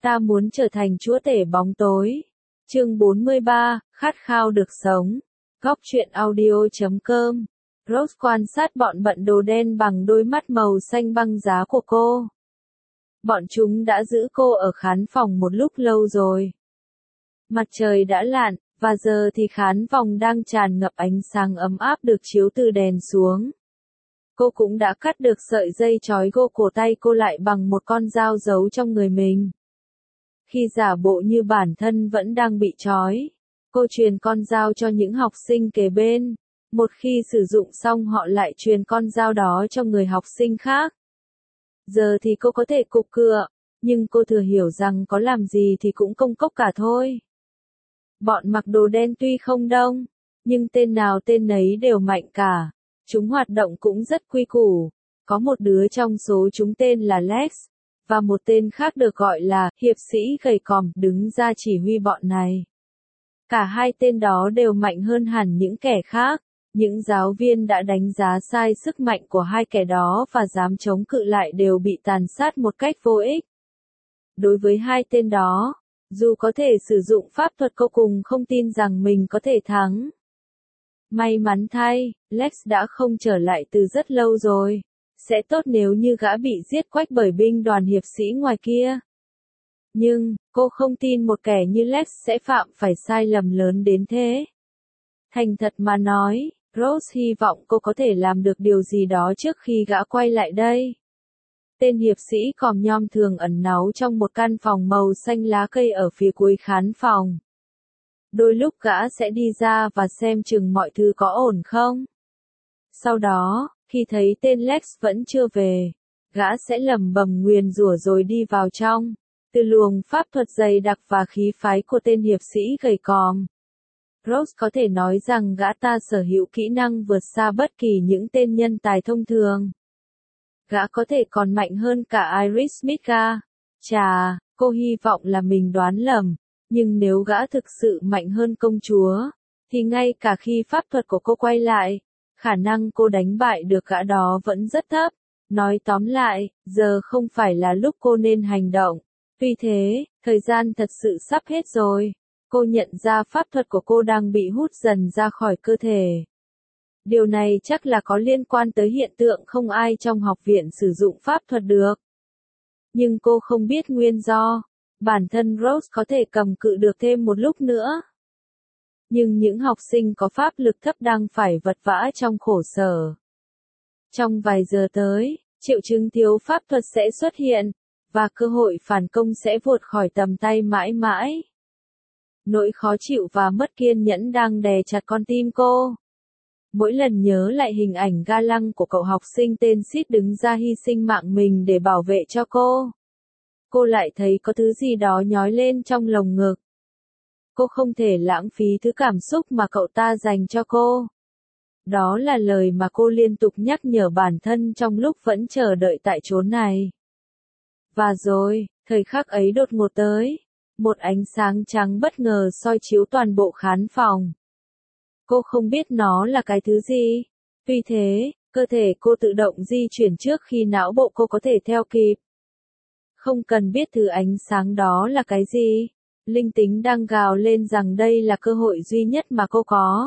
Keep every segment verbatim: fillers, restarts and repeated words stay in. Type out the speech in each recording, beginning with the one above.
Ta muốn trở thành chúa tể bóng tối. Chương bốn mươi ba, khát khao được sống. Góc truyện audio chấm com. Rose quan sát bọn bận đồ đen bằng đôi mắt màu xanh băng giá của cô. Bọn chúng đã giữ cô ở khán phòng một lúc lâu rồi. Mặt trời đã lặn, và giờ thì khán phòng đang tràn ngập ánh sáng ấm áp được chiếu từ đèn xuống. Cô cũng đã cắt được sợi dây trói gô cổ tay cô lại bằng một con dao giấu trong người mình. Khi giả bộ như bản thân vẫn đang bị trói, cô truyền con dao cho những học sinh kề bên. Một khi sử dụng xong họ lại truyền con dao đó cho người học sinh khác. Giờ thì cô có thể cục cựa, nhưng cô thừa hiểu rằng có làm gì thì cũng công cốc cả thôi. Bọn mặc đồ đen tuy không đông, nhưng tên nào tên nấy đều mạnh cả. Chúng hoạt động cũng rất quy củ. Có một đứa trong số chúng tên là Lex, và một tên khác được gọi là hiệp sĩ gầy còm đứng ra chỉ huy bọn này. Cả hai tên đó đều mạnh hơn hẳn những kẻ khác. Những giáo viên đã đánh giá sai sức mạnh của hai kẻ đó và dám chống cự lại đều bị tàn sát một cách vô ích. Đối với hai tên đó, dù có thể sử dụng pháp thuật cô cùng không tin rằng mình có thể thắng. May mắn thay, Lex đã không trở lại từ rất lâu rồi. Sẽ tốt nếu như gã bị giết quách bởi binh đoàn hiệp sĩ ngoài kia. Nhưng, cô không tin một kẻ như Lex sẽ phạm phải sai lầm lớn đến thế. Thành thật mà nói, Rose hy vọng cô có thể làm được điều gì đó trước khi gã quay lại đây. Tên hiệp sĩ còm nhom thường ẩn náu trong một căn phòng màu xanh lá cây ở phía cuối khán phòng. Đôi lúc gã sẽ đi ra và xem chừng mọi thứ có ổn không. Sau đó, khi thấy tên Lex vẫn chưa về, gã sẽ lẩm bẩm nguyền rủa rồi đi vào trong. Từ luồng pháp thuật dày đặc và khí phái của tên hiệp sĩ gầy còm, Rose có thể nói rằng gã ta sở hữu kỹ năng vượt xa bất kỳ những tên nhân tài thông thường. Gã có thể còn mạnh hơn cả Iris Midgar. Chà, cô hy vọng là mình đoán lầm, nhưng nếu gã thực sự mạnh hơn công chúa, thì ngay cả khi pháp thuật của cô quay lại, khả năng cô đánh bại được gã đó vẫn rất thấp. Nói tóm lại, giờ không phải là lúc cô nên hành động. Tuy thế, thời gian thật sự sắp hết rồi. Cô nhận ra pháp thuật của cô đang bị hút dần ra khỏi cơ thể. Điều này chắc là có liên quan tới hiện tượng không ai trong học viện sử dụng pháp thuật được. Nhưng cô không biết nguyên do. Bản thân Rose có thể cầm cự được thêm một lúc nữa. Nhưng những học sinh có pháp lực thấp đang phải vật vã trong khổ sở. Trong vài giờ tới, triệu chứng thiếu pháp thuật sẽ xuất hiện, và cơ hội phản công sẽ vụt khỏi tầm tay mãi mãi. Nỗi khó chịu và mất kiên nhẫn đang đè chặt con tim cô. Mỗi lần nhớ lại hình ảnh ga lăng của cậu học sinh tên Sid đứng ra hy sinh mạng mình để bảo vệ cho cô, cô lại thấy có thứ gì đó nhói lên trong lồng ngực. Cô không thể lãng phí thứ cảm xúc mà cậu ta dành cho cô. Đó là lời mà cô liên tục nhắc nhở bản thân trong lúc vẫn chờ đợi tại chốn này. Và rồi, thời khắc ấy đột ngột tới. Một ánh sáng trắng bất ngờ soi chiếu toàn bộ khán phòng. Cô không biết nó là cái thứ gì. Tuy thế, cơ thể cô tự động di chuyển trước khi não bộ cô có thể theo kịp. Không cần biết thứ ánh sáng đó là cái gì. Linh tính đang gào lên rằng đây là cơ hội duy nhất mà cô có.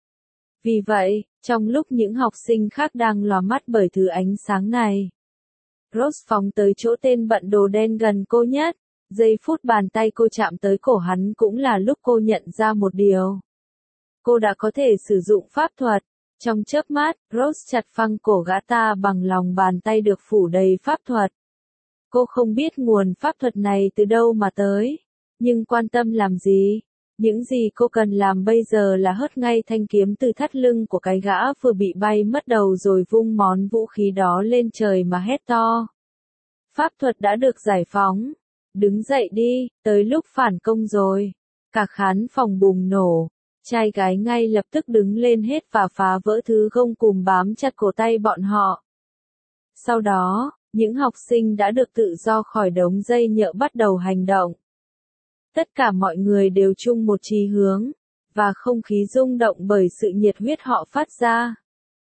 Vì vậy, trong lúc những học sinh khác đang lòa mắt bởi thứ ánh sáng này, Rose phóng tới chỗ tên bận đồ đen gần cô nhất. Giây phút bàn tay cô chạm tới cổ hắn cũng là lúc cô nhận ra một điều. Cô đã có thể sử dụng pháp thuật. Trong chớp mắt, Rose chặt phăng cổ gã ta bằng lòng bàn tay được phủ đầy pháp thuật. Cô không biết nguồn pháp thuật này từ đâu mà tới, nhưng quan tâm làm gì? Những gì cô cần làm bây giờ là hất ngay thanh kiếm từ thắt lưng của cái gã vừa bị bay mất đầu rồi vung món vũ khí đó lên trời mà hét to. Pháp thuật đã được giải phóng. Đứng dậy đi, tới lúc phản công rồi. Cả khán phòng bùng nổ. Trai gái ngay lập tức đứng lên hết và phá vỡ thứ gông cùm bám chặt cổ tay bọn họ. Sau đó, những học sinh đã được tự do khỏi đống dây nhợ bắt đầu hành động. Tất cả mọi người đều chung một chí hướng, và không khí rung động bởi sự nhiệt huyết họ phát ra.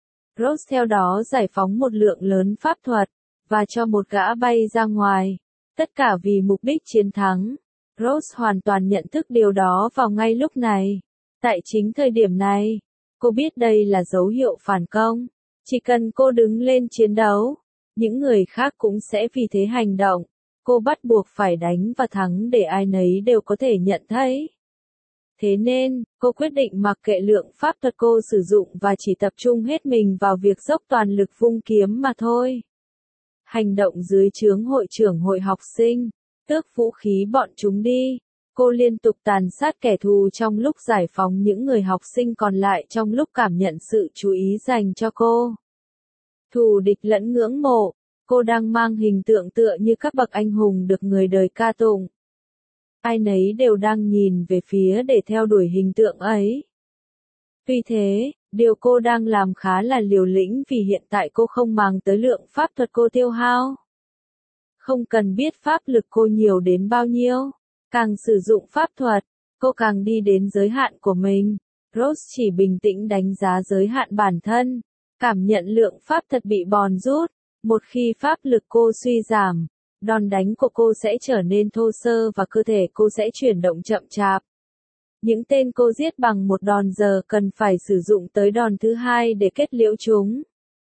Rose theo đó giải phóng một lượng lớn pháp thuật, và cho một gã bay ra ngoài. Tất cả vì mục đích chiến thắng. Rose hoàn toàn nhận thức điều đó vào ngay lúc này. Tại chính thời điểm này, cô biết đây là dấu hiệu phản công. Chỉ cần cô đứng lên chiến đấu, những người khác cũng sẽ vì thế hành động. Cô bắt buộc phải đánh và thắng để ai nấy đều có thể nhận thấy. Thế nên, cô quyết định mặc kệ lượng pháp thuật cô sử dụng và chỉ tập trung hết mình vào việc dốc toàn lực vung kiếm mà thôi. Hành động dưới trướng hội trưởng hội học sinh, tước vũ khí bọn chúng đi. Cô liên tục tàn sát kẻ thù trong lúc giải phóng những người học sinh còn lại trong lúc cảm nhận sự chú ý dành cho cô. Thù địch lẫn ngưỡng mộ, cô đang mang hình tượng tựa như các bậc anh hùng được người đời ca tụng. Ai nấy đều đang nhìn về phía để theo đuổi hình tượng ấy. Tuy thế, điều cô đang làm khá là liều lĩnh vì hiện tại cô không mang tới lượng pháp thuật cô tiêu hao. Không cần biết pháp lực cô nhiều đến bao nhiêu, càng sử dụng pháp thuật, cô càng đi đến giới hạn của mình. Rose chỉ bình tĩnh đánh giá giới hạn bản thân, cảm nhận lượng pháp thuật bị bòn rút. Một khi pháp lực cô suy giảm, đòn đánh của cô sẽ trở nên thô sơ và cơ thể cô sẽ chuyển động chậm chạp. Những tên cô giết bằng một đòn giờ cần phải sử dụng tới đòn thứ hai để kết liễu chúng.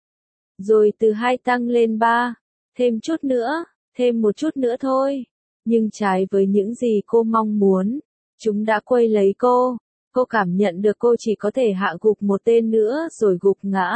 Rồi từ hai tăng lên ba, thêm chút nữa, thêm một chút nữa thôi. Nhưng trái với những gì cô mong muốn, chúng đã quay lấy cô. Cô cảm nhận được cô chỉ có thể hạ gục một tên nữa rồi gục ngã.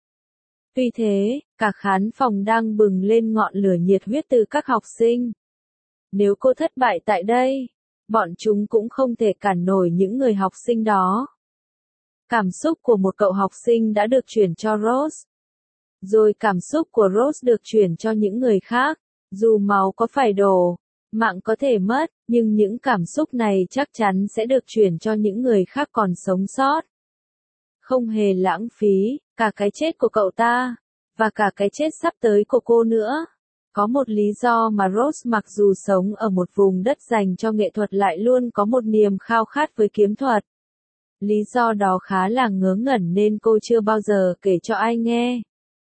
Tuy thế, cả khán phòng đang bừng lên ngọn lửa nhiệt huyết từ các học sinh. Nếu cô thất bại tại đây, bọn chúng cũng không thể cản nổi những người học sinh đó. Cảm xúc của một cậu học sinh đã được chuyển cho Rose. Rồi cảm xúc của Rose được chuyển cho những người khác. Dù máu có phải đổ, mạng có thể mất, nhưng những cảm xúc này chắc chắn sẽ được chuyển cho những người khác còn sống sót. Không hề lãng phí, cả cái chết của cậu ta, và cả cái chết sắp tới của cô nữa. Có một lý do mà Rose mặc dù sống ở một vùng đất dành cho nghệ thuật lại luôn có một niềm khao khát với kiếm thuật. Lý do đó khá là ngớ ngẩn nên cô chưa bao giờ kể cho ai nghe.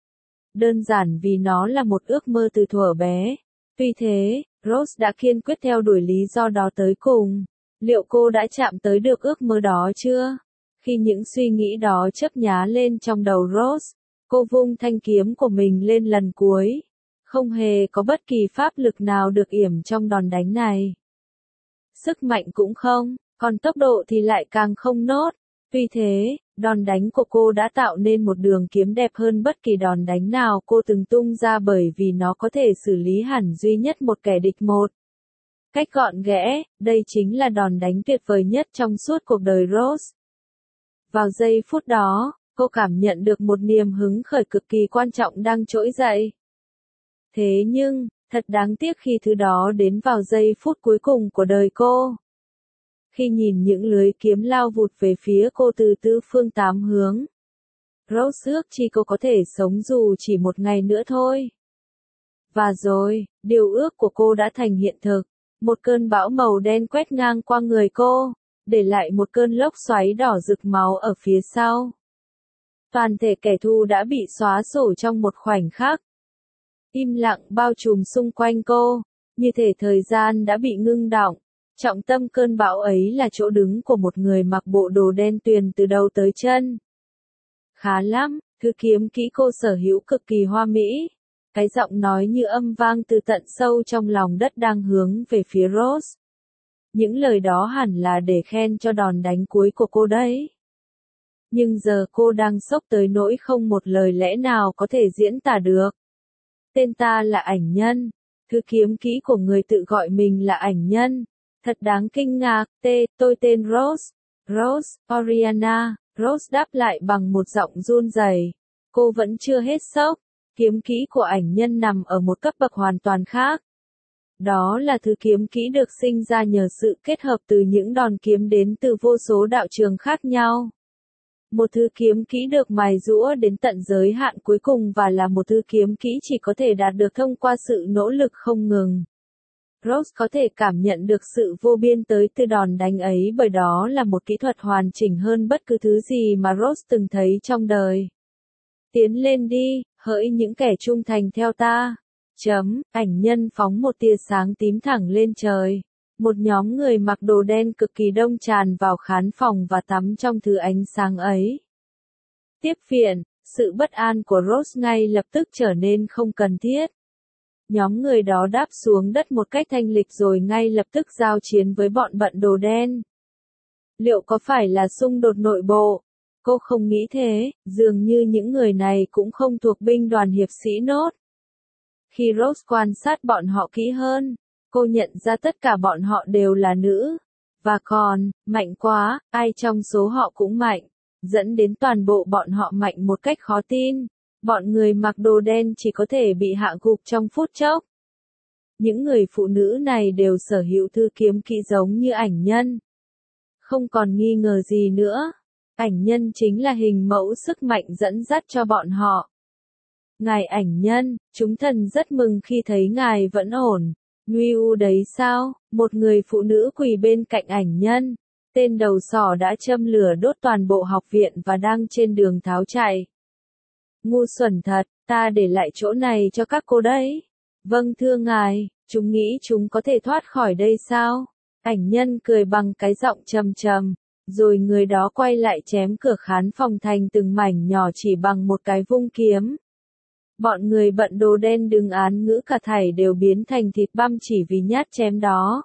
Đơn giản vì nó là một ước mơ từ thuở bé. Tuy thế, Rose đã kiên quyết theo đuổi lý do đó tới cùng. Liệu cô đã chạm tới được ước mơ đó chưa? Khi những suy nghĩ đó chớp nhá lên trong đầu Rose, cô vung thanh kiếm của mình lên lần cuối. Không hề có bất kỳ pháp lực nào được yểm trong đòn đánh này. Sức mạnh cũng không, còn tốc độ thì lại càng không nốt. Tuy thế, đòn đánh của cô đã tạo nên một đường kiếm đẹp hơn bất kỳ đòn đánh nào cô từng tung ra bởi vì nó có thể xử lý hẳn duy nhất một kẻ địch một. Cách gọn ghẽ, đây chính là đòn đánh tuyệt vời nhất trong suốt cuộc đời Rose. Vào giây phút đó, cô cảm nhận được một niềm hứng khởi cực kỳ quan trọng đang trỗi dậy. Thế nhưng, thật đáng tiếc khi thứ đó đến vào giây phút cuối cùng của đời cô. Khi nhìn những lưới kiếm lao vụt về phía cô từ tứ phương tám hướng. Rose ước chi cô có thể sống dù chỉ một ngày nữa thôi. Và rồi, điều ước của cô đã thành hiện thực. Một cơn bão màu đen quét ngang qua người cô, để lại một cơn lốc xoáy đỏ rực máu ở phía sau. Toàn thể kẻ thù đã bị xóa sổ trong một khoảnh khắc. Im lặng bao trùm xung quanh cô, như thể thời gian đã bị ngưng đọng. Trọng tâm cơn bão ấy là chỗ đứng của một người mặc bộ đồ đen tuyền từ đầu tới chân. Khá lắm, thứ kiếm kỹ cô sở hữu cực kỳ hoa mỹ. Cái giọng nói như âm vang từ tận sâu trong lòng đất đang hướng về phía Rose. Những lời đó hẳn là để khen cho đòn đánh cuối của cô đấy. Nhưng giờ cô đang sốc tới nỗi không một lời lẽ nào có thể diễn tả được. Tên ta là ảnh nhân. Thứ kiếm kỹ của người tự gọi mình là ảnh nhân. Thật đáng kinh ngạc, tê, tôi tên Rose. Rose, Oriana. Rose đáp lại bằng một giọng run rẩy. Cô vẫn chưa hết sốc. Kiếm kỹ của ảnh nhân nằm ở một cấp bậc hoàn toàn khác. Đó là thứ kiếm kỹ được sinh ra nhờ sự kết hợp từ những đòn kiếm đến từ vô số đạo trường khác nhau. Một thứ kiếm kỹ được mài giũa đến tận giới hạn cuối cùng và là một thứ kiếm kỹ chỉ có thể đạt được thông qua sự nỗ lực không ngừng. Rose có thể cảm nhận được sự vô biên tới từ đòn đánh ấy bởi đó là một kỹ thuật hoàn chỉnh hơn bất cứ thứ gì mà Rose từng thấy trong đời. Tiến lên đi, hỡi những kẻ trung thành theo ta. Chấm, ảnh nhân phóng một tia sáng tím thẳng lên trời. Một nhóm người mặc đồ đen cực kỳ đông tràn vào khán phòng và tắm trong thứ ánh sáng ấy. Tiếp viện, sự bất an của Rose ngay lập tức trở nên không cần thiết. Nhóm người đó đáp xuống đất một cách thanh lịch rồi ngay lập tức giao chiến với bọn bận đồ đen. Liệu có phải là xung đột nội bộ? Cô không nghĩ thế, dường như những người này cũng không thuộc binh đoàn hiệp sĩ nốt. Khi Rose quan sát bọn họ kỹ hơn, cô nhận ra tất cả bọn họ đều là nữ. Và còn, mạnh quá, ai trong số họ cũng mạnh, dẫn đến toàn bộ bọn họ mạnh một cách khó tin. Bọn người mặc đồ đen chỉ có thể bị hạ gục trong phút chốc. Những người phụ nữ này đều sở hữu thư kiếm kỹ giống như ảnh nhân. Không còn nghi ngờ gì nữa, ảnh nhân chính là hình mẫu sức mạnh dẫn dắt cho bọn họ. Ngài ảnh nhân, chúng thần rất mừng khi thấy ngài vẫn ổn. Nguy u đấy sao? Một người phụ nữ quỳ bên cạnh ảnh nhân. Tên đầu sỏ đã châm lửa đốt toàn bộ học viện và đang trên đường tháo chạy. Ngu xuẩn thật, ta để lại chỗ này cho các cô đấy. Vâng thưa ngài, chúng nghĩ chúng có thể thoát khỏi đây sao? Ảnh nhân cười bằng cái giọng trầm trầm, rồi người đó quay lại chém cửa khán phòng thành từng mảnh nhỏ chỉ bằng một cái vung kiếm. Bọn người bận đồ đen đừng án ngữ cả thảy đều biến thành thịt băm chỉ vì nhát chém đó.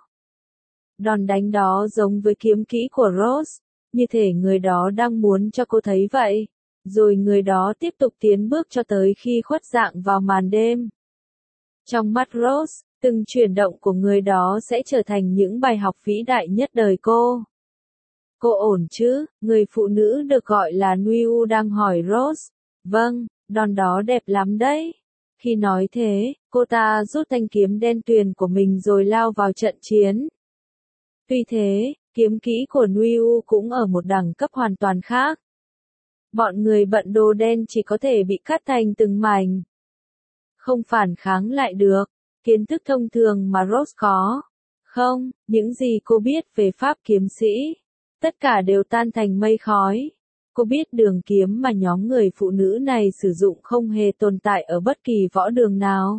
Đòn đánh đó giống với kiếm kỹ của Rose, như thể người đó đang muốn cho cô thấy vậy. Rồi người đó tiếp tục tiến bước cho tới khi khuất dạng vào màn đêm. Trong mắt Rose, từng chuyển động của người đó sẽ trở thành những bài học vĩ đại nhất đời cô. Cô ổn chứ? Người phụ nữ được gọi là Nuiu đang hỏi Rose. Vâng, đòn đó đẹp lắm đấy. Khi nói thế, cô ta rút thanh kiếm đen tuyền của mình rồi lao vào trận chiến. Tuy thế, kiếm kỹ của Nuiu cũng ở một đẳng cấp hoàn toàn khác. Bọn người bận đồ đen chỉ có thể bị cắt thành từng mảnh. Không phản kháng lại được. Kiến thức thông thường mà Rose có. Không, những gì cô biết về pháp kiếm sĩ. Tất cả đều tan thành mây khói. Cô biết đường kiếm mà nhóm người phụ nữ này sử dụng không hề tồn tại ở bất kỳ võ đường nào.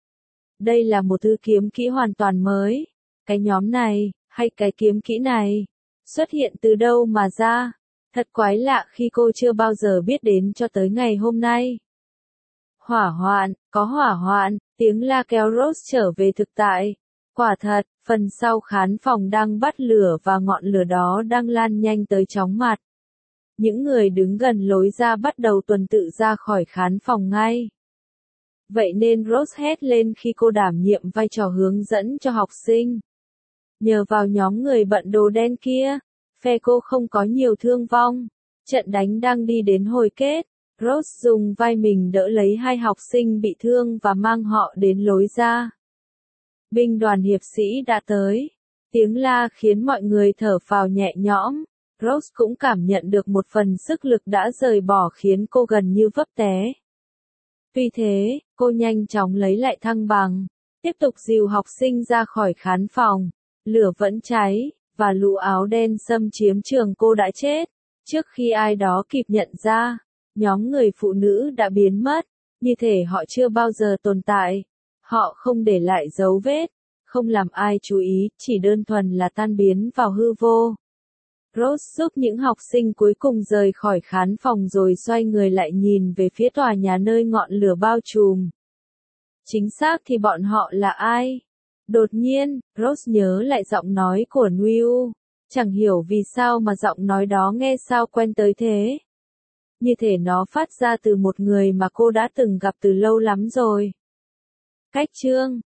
Đây là một thứ kiếm kỹ hoàn toàn mới. Cái nhóm này, hay cái kiếm kỹ này, xuất hiện từ đâu mà ra? Thật quái lạ khi cô chưa bao giờ biết đến cho tới ngày hôm nay. Hỏa hoạn, có hỏa hoạn, tiếng la kéo Rose trở về thực tại. Quả thật, phần sau khán phòng đang bắt lửa và ngọn lửa đó đang lan nhanh tới chóng mặt. Những người đứng gần lối ra bắt đầu tuần tự ra khỏi khán phòng ngay. Vậy nên Rose hét lên khi cô đảm nhiệm vai trò hướng dẫn cho học sinh. Nhờ vào nhóm người bận đồ đen kia, phe cô không có nhiều thương vong. Trận đánh đang đi đến hồi kết. Rose dùng vai mình đỡ lấy hai học sinh bị thương và mang họ đến lối ra. Binh đoàn hiệp sĩ đã tới. Tiếng la khiến mọi người thở phào nhẹ nhõm. Rose cũng cảm nhận được một phần sức lực đã rời bỏ khiến cô gần như vấp té. Tuy thế, cô nhanh chóng lấy lại thăng bằng, tiếp tục dìu học sinh ra khỏi khán phòng. Lửa vẫn cháy, và lũ áo đen xâm chiếm trường cô đã chết. Trước khi ai đó kịp nhận ra, nhóm người phụ nữ đã biến mất, như thể họ chưa bao giờ tồn tại. Họ không để lại dấu vết, không làm ai chú ý, chỉ đơn thuần là tan biến vào hư vô. Rose giúp những học sinh cuối cùng rời khỏi khán phòng rồi xoay người lại nhìn về phía tòa nhà nơi ngọn lửa bao trùm. Chính xác thì bọn họ là ai? Đột nhiên, Rose nhớ lại giọng nói của Nuiu. Chẳng hiểu vì sao mà giọng nói đó nghe sao quen tới thế. Như thể nó phát ra từ một người mà cô đã từng gặp từ lâu lắm rồi. Cách chương